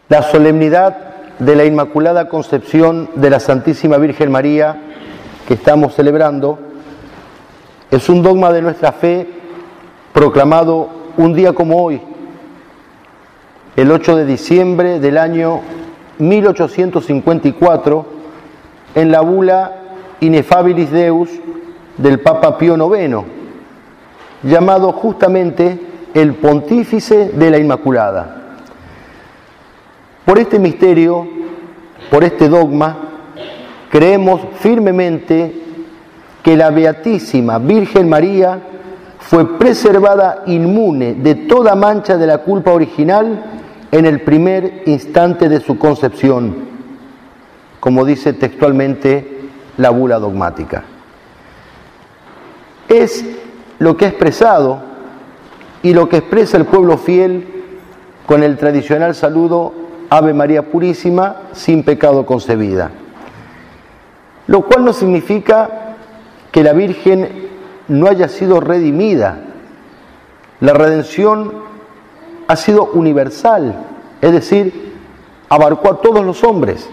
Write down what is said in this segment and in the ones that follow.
La solemnidad de la Inmaculada Concepción de la Santísima Virgen María que estamos celebrando es un dogma de nuestra fe proclamado un día como hoy, el 8 de diciembre del año 1854, en la bula Ineffabilis Deus del Papa Pío IX, llamado justamente el Pontífice de la Inmaculada. Por este misterio, por este dogma, creemos firmemente que la Beatísima Virgen María fue preservada inmune de toda mancha de la culpa original en el primer instante de su concepción, como dice textualmente la bula dogmática. Es lo que ha expresado y lo que expresa el pueblo fiel con el tradicional saludo Ave María Purísima, sin pecado concebida. Lo cual no significa que la Virgen no haya sido redimida. La redención ha sido universal, es decir, abarcó a todos los hombres.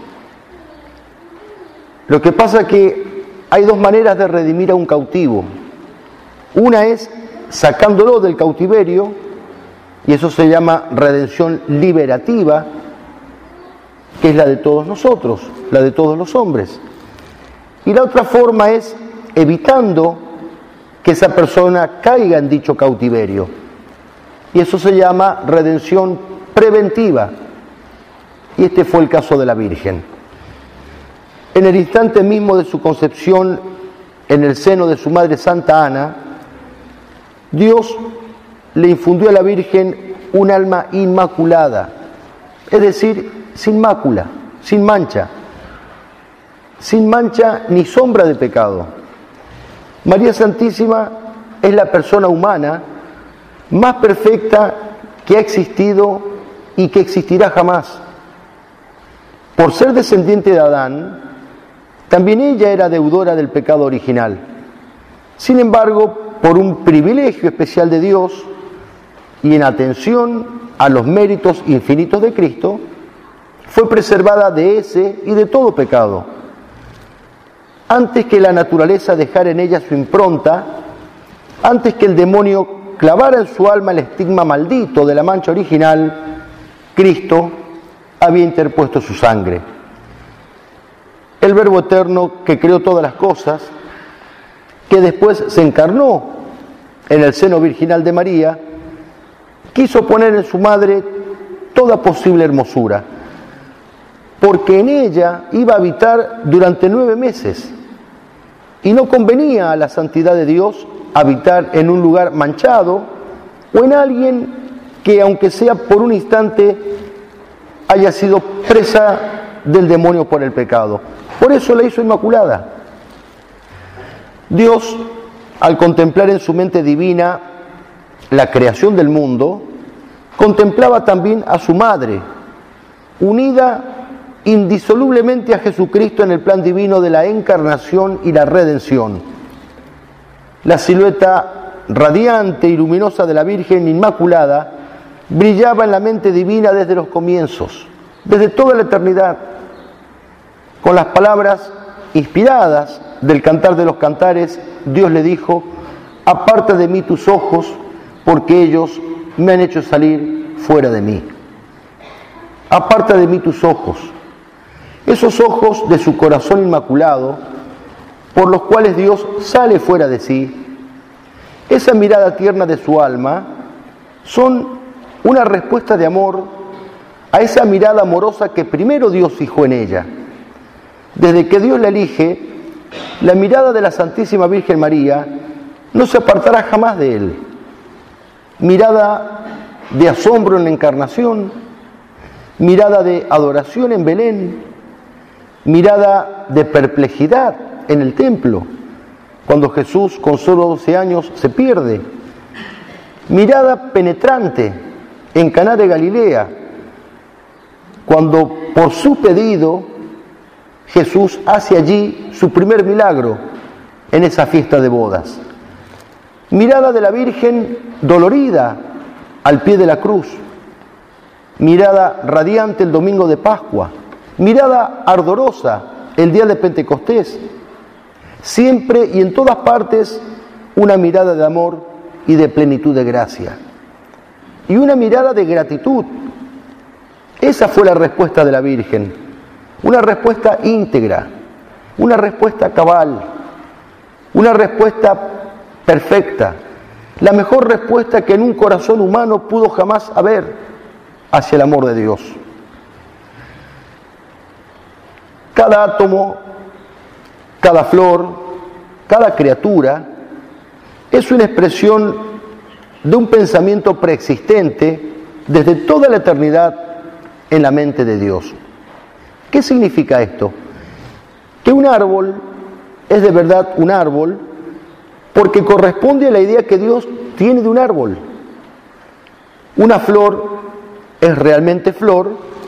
Lo que pasa es que hay dos maneras de redimir a un cautivo. Una es sacándolo del cautiverio, y eso se llama redención liberativa, que es la de todos nosotros, la de todos los hombres. Y la otra forma es evitando que esa persona caiga en dicho cautiverio. Y eso se llama redención preventiva. Y este fue el caso de la Virgen. En el instante mismo de su concepción, en el seno de su madre Santa Ana, Dios le infundió a la Virgen un alma inmaculada, es decir, sin mácula, sin mancha ni sombra de pecado. María Santísima es la persona humana más perfecta que ha existido y que existirá jamás. Por ser descendiente de Adán, también ella era deudora del pecado original. Sin embargo, por un privilegio especial de Dios y en atención a los méritos infinitos de Cristo, fue preservada de ese y de todo pecado. Antes que la naturaleza dejara en ella su impronta, antes que el demonio clavara en su alma el estigma maldito de la mancha original, Cristo había interpuesto su sangre. El Verbo Eterno que creó todas las cosas, que después se encarnó en el seno virginal de María, quiso poner en su madre toda posible hermosura, porque en ella iba a habitar durante 9 meses, y no convenía a la santidad de Dios habitar en un lugar manchado o en alguien que, aunque sea por un instante, haya sido presa del demonio por el pecado. Por eso la hizo inmaculada. Dios, al contemplar en su mente divina la creación del mundo, contemplaba también a su madre, unida indisolublemente a Jesucristo en el plan divino de la encarnación y la redención. La silueta radiante y luminosa de la Virgen Inmaculada brillaba en la mente divina desde los comienzos, desde toda la eternidad, con las palabras inspiradas del Cantar de los Cantares. Dios le dijo: aparta de mí tus ojos, porque ellos me han hecho salir fuera de mí. Aparta de mí tus ojos, esos ojos de su corazón inmaculado, por los cuales Dios sale fuera de sí. Esa mirada tierna de su alma son una respuesta de amor a esa mirada amorosa que primero Dios fijó en ella. Desde que Dios la elige, la mirada de la Santísima Virgen María no se apartará jamás de él. Mirada de asombro en la encarnación, mirada de adoración en Belén, mirada de perplejidad en el templo, cuando Jesús con solo 12 años se pierde, mirada penetrante en Caná de Galilea, cuando por su pedido Jesús hace allí su primer milagro en esa fiesta de bodas. Mirada de la Virgen dolorida al pie de la cruz. mirada radiante el domingo de Pascua, mirada ardorosa el día de Pentecostés. Siempre y en todas partes una mirada de amor y de plenitud de gracia. Y una mirada de gratitud. Esa fue la respuesta de la Virgen. Una respuesta íntegra, una respuesta cabal, una respuesta perfecta. La mejor respuesta que en un corazón humano pudo jamás haber hacia el amor de Dios. Cada átomo, cada flor, cada criatura es una expresión de un pensamiento preexistente desde toda la eternidad en la mente de Dios. ¿Qué significa esto? Que un árbol es de verdad un árbol porque corresponde a la idea que Dios tiene de un árbol. Una flor es realmente flor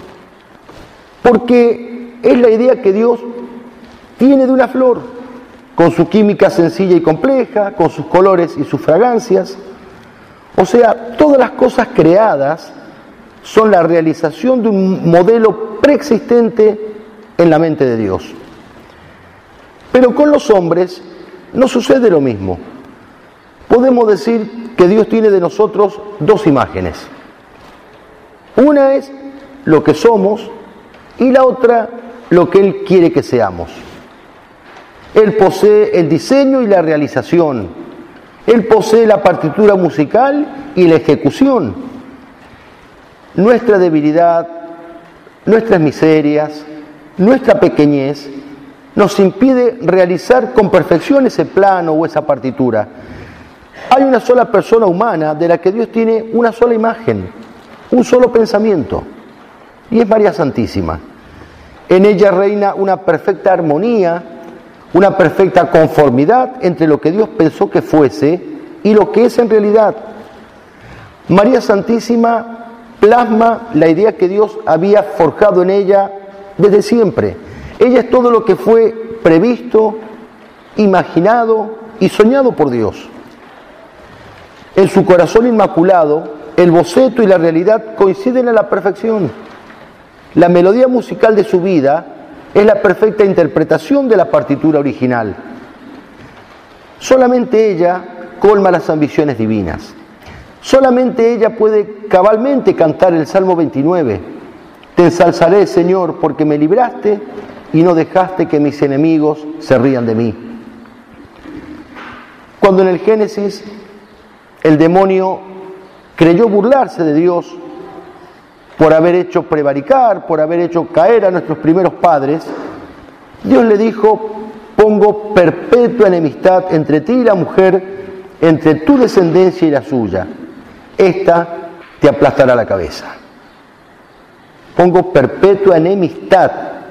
porque es la idea que Dios tiene de una flor, con su química sencilla y compleja, con sus colores y sus fragancias. O sea, todas las cosas creadas son la realización de un modelo preexistente en la mente de Dios. Pero con los hombres no sucede lo mismo. Podemos decir que Dios tiene de nosotros dos imágenes. Una es lo que somos y la otra lo que Él quiere que seamos. Él posee el diseño y la realización. Él posee la partitura musical y la ejecución. Nuestra debilidad, nuestras miserias, nuestra pequeñez nos impide realizar con perfección ese plano o esa partitura. Hay una sola persona humana de la que Dios tiene una sola imagen, un solo pensamiento, y es María Santísima. En ella reina una perfecta armonía, una perfecta conformidad entre lo que Dios pensó que fuese y lo que es en realidad. María Santísima plasma la idea que Dios había forjado en ella desde siempre. Ella es todo lo que fue previsto, imaginado y soñado por Dios. En su corazón inmaculado, el boceto y la realidad coinciden a la perfección. La melodía musical de su vida es la perfecta interpretación de la partitura original. Solamente ella colma las ambiciones divinas. Solamente ella puede cabalmente cantar el Salmo 29. Te ensalzaré, Señor, porque me libraste y no dejaste que mis enemigos se rían de mí. Cuando en el Génesis el demonio creyó burlarse de Dios por haber hecho prevaricar, por haber hecho caer a nuestros primeros padres, Dios le dijo: pongo perpetua enemistad entre ti y la mujer, entre tu descendencia y la suya. Esta te aplastará la cabeza. Pongo perpetua enemistad.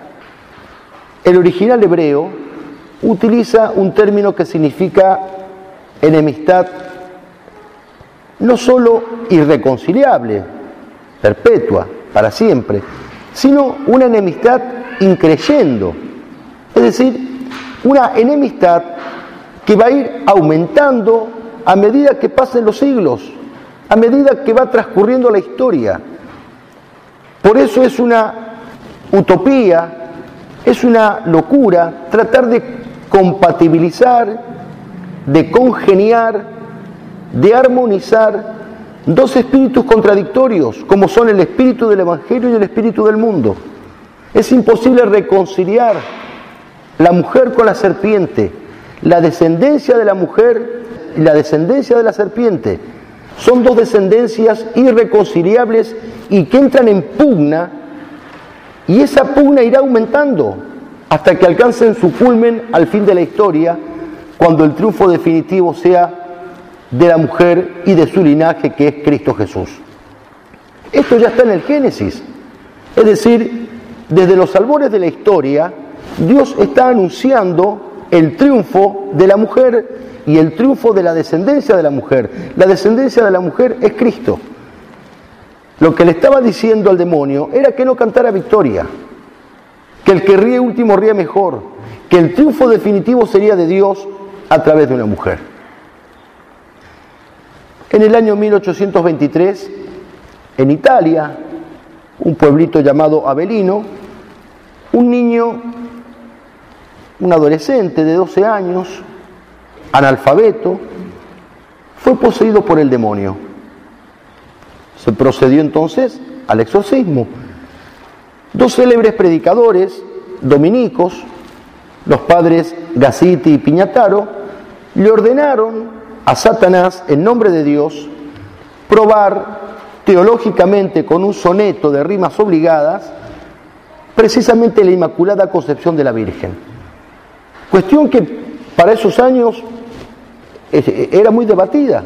El original hebreo utiliza un término que significa enemistad no solo irreconciliable, perpetua, para siempre, sino una enemistad increyendo. Es decir, una enemistad que va a ir aumentando a medida que pasen los siglos, a medida que va transcurriendo la historia. Por eso es una utopía, es una locura tratar de compatibilizar, de congeniar, de armonizar dos espíritus contradictorios, como son el espíritu del Evangelio y el espíritu del mundo. Es imposible reconciliar la mujer con la serpiente, la descendencia de la mujer y la descendencia de la serpiente. Son dos descendencias irreconciliables y que entran en pugna, y esa pugna irá aumentando hasta que alcancen su culmen al fin de la historia, cuando el triunfo definitivo sea de la mujer y de su linaje, que es Cristo Jesús. Esto ya está en el Génesis. Es decir, desde los albores de la historia, Dios está anunciando el triunfo de la mujer y el triunfo de la descendencia de la mujer. La descendencia de la mujer es Cristo. Lo que le estaba diciendo al demonio era que no cantara victoria, que el que ríe último ríe mejor, que el triunfo definitivo sería de Dios a través de una mujer. En el año 1823, en Italia, un pueblito llamado Avelino, un niño, un adolescente de 12 años, analfabeto, fue poseído por el demonio. Se procedió entonces al exorcismo. 2 célebres predicadores dominicos, los padres Gassiti y Piñataro, le ordenaron a Satanás, en nombre de Dios, probar teológicamente con un soneto de rimas obligadas precisamente la Inmaculada Concepción de la Virgen. Cuestión que para esos años era muy debatida.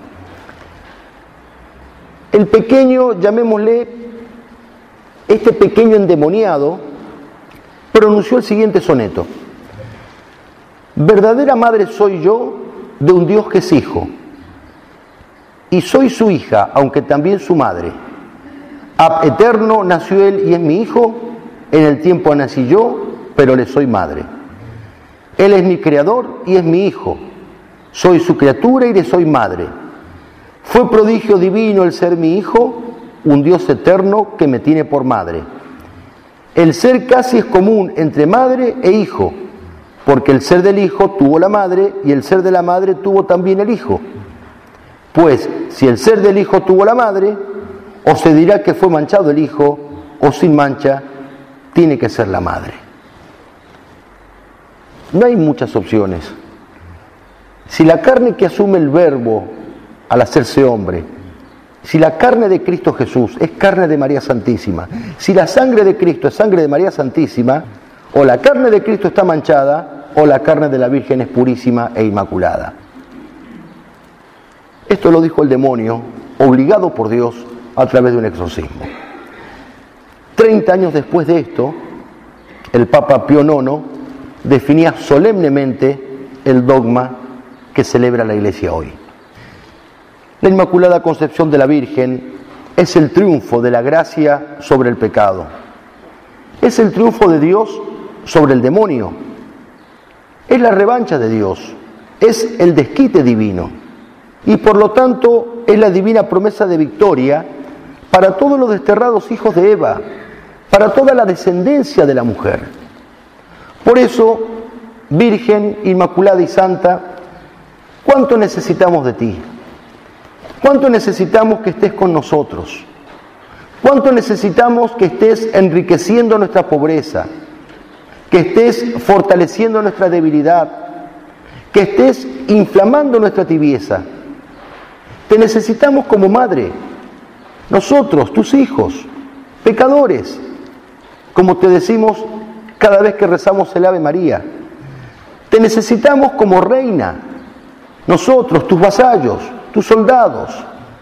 El pequeño, llamémosle, este pequeño endemoniado, pronunció el siguiente soneto: verdadera madre soy yo de un Dios que es hijo, y soy su hija, aunque también su madre. Ab eterno nació él y es mi hijo, en el tiempo nací yo, pero le soy madre. Él es mi creador y es mi hijo, soy su criatura y le soy madre. Fue prodigio divino el ser mi hijo, un Dios eterno que me tiene por madre. El ser casi es común entre madre e hijo, porque el ser del hijo tuvo la madre y el ser de la madre tuvo también el hijo. Pues si el ser del hijo tuvo la madre, o se dirá que fue manchado el hijo, o sin mancha, tiene que ser la madre. No hay muchas opciones. Si la carne que asume el Verbo al hacerse hombre, si la carne de Cristo Jesús es carne de María Santísima, si la sangre de Cristo es sangre de María Santísima, o la carne de Cristo está manchada, o la carne de la Virgen es purísima e inmaculada. Esto lo dijo el demonio, obligado por Dios a través de un exorcismo. 30 años después de esto, el Papa Pío IX definía solemnemente el dogma que celebra la Iglesia hoy. La Inmaculada Concepción de la Virgen es el triunfo de la gracia sobre el pecado. Es el triunfo de Dios sobre el demonio. Es la revancha de Dios. Es el desquite divino. Y por lo tanto es la divina promesa de victoria para todos los desterrados hijos de Eva, para toda la descendencia de la mujer. Por eso, Virgen, Inmaculada y Santa, ¿cuánto necesitamos de ti? ¿Cuánto necesitamos que estés con nosotros? ¿Cuánto necesitamos que estés enriqueciendo nuestra pobreza? Que estés fortaleciendo nuestra debilidad? Que estés inflamando nuestra tibieza. Te necesitamos como madre. Nosotros, tus hijos, pecadores, como te decimos cada vez que rezamos el Ave María. Te necesitamos como reina. Nosotros, tus vasallos, tus soldados,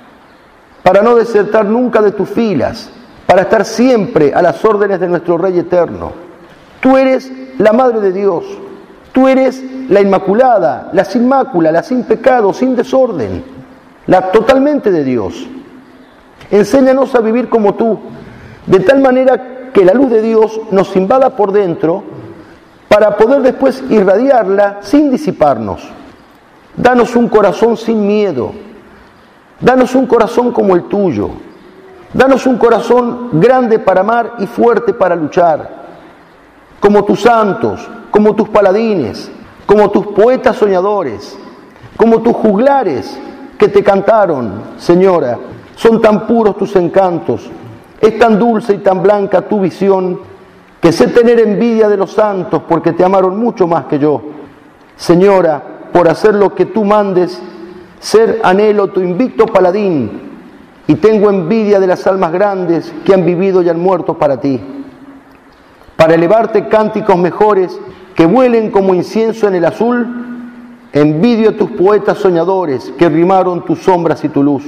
para no desertar nunca de tus filas, para estar siempre a las órdenes de nuestro Rey eterno. Tú eres la Madre de Dios, tú eres la Inmaculada, la sin mácula, la sin pecado, sin desorden, la totalmente de Dios. Enséñanos a vivir como tú, de tal manera que la luz de Dios nos invada por dentro, para poder después irradiarla sin disiparnos. Danos un corazón sin miedo, danos un corazón como el tuyo, danos un corazón grande para amar y fuerte para luchar, como tus santos, como tus paladines, como tus poetas soñadores, como tus juglares que te cantaron, Señora. Son tan puros tus encantos, es tan dulce y tan blanca tu visión, que sé tener envidia de los santos porque te amaron mucho más que yo. Señora, por hacer lo que tú mandes, ser anhelo tu invicto paladín, y tengo envidia de las almas grandes que han vivido y han muerto para ti. Para elevarte cánticos mejores que vuelen como incienso en el azul, envidio a tus poetas soñadores que rimaron tus sombras y tu luz.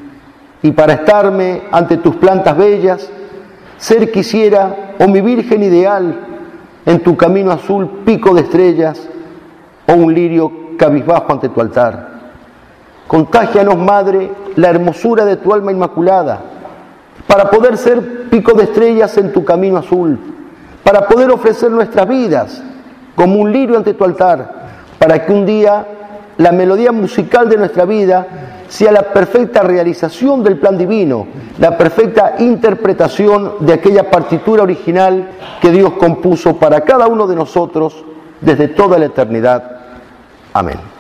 Y para estarme ante tus plantas bellas, ser quisiera, oh mi Virgen ideal, en tu camino azul pico de estrellas, o un lirio cabizbajo ante tu altar. Contágianos, Madre, la hermosura de tu alma inmaculada, para poder ser pico de estrellas en tu camino azul, para poder ofrecer nuestras vidas como un lirio ante tu altar, para que un día la melodía musical de nuestra vida sea la perfecta realización del plan divino, la perfecta interpretación de aquella partitura original que Dios compuso para cada uno de nosotros desde toda la eternidad. Amén.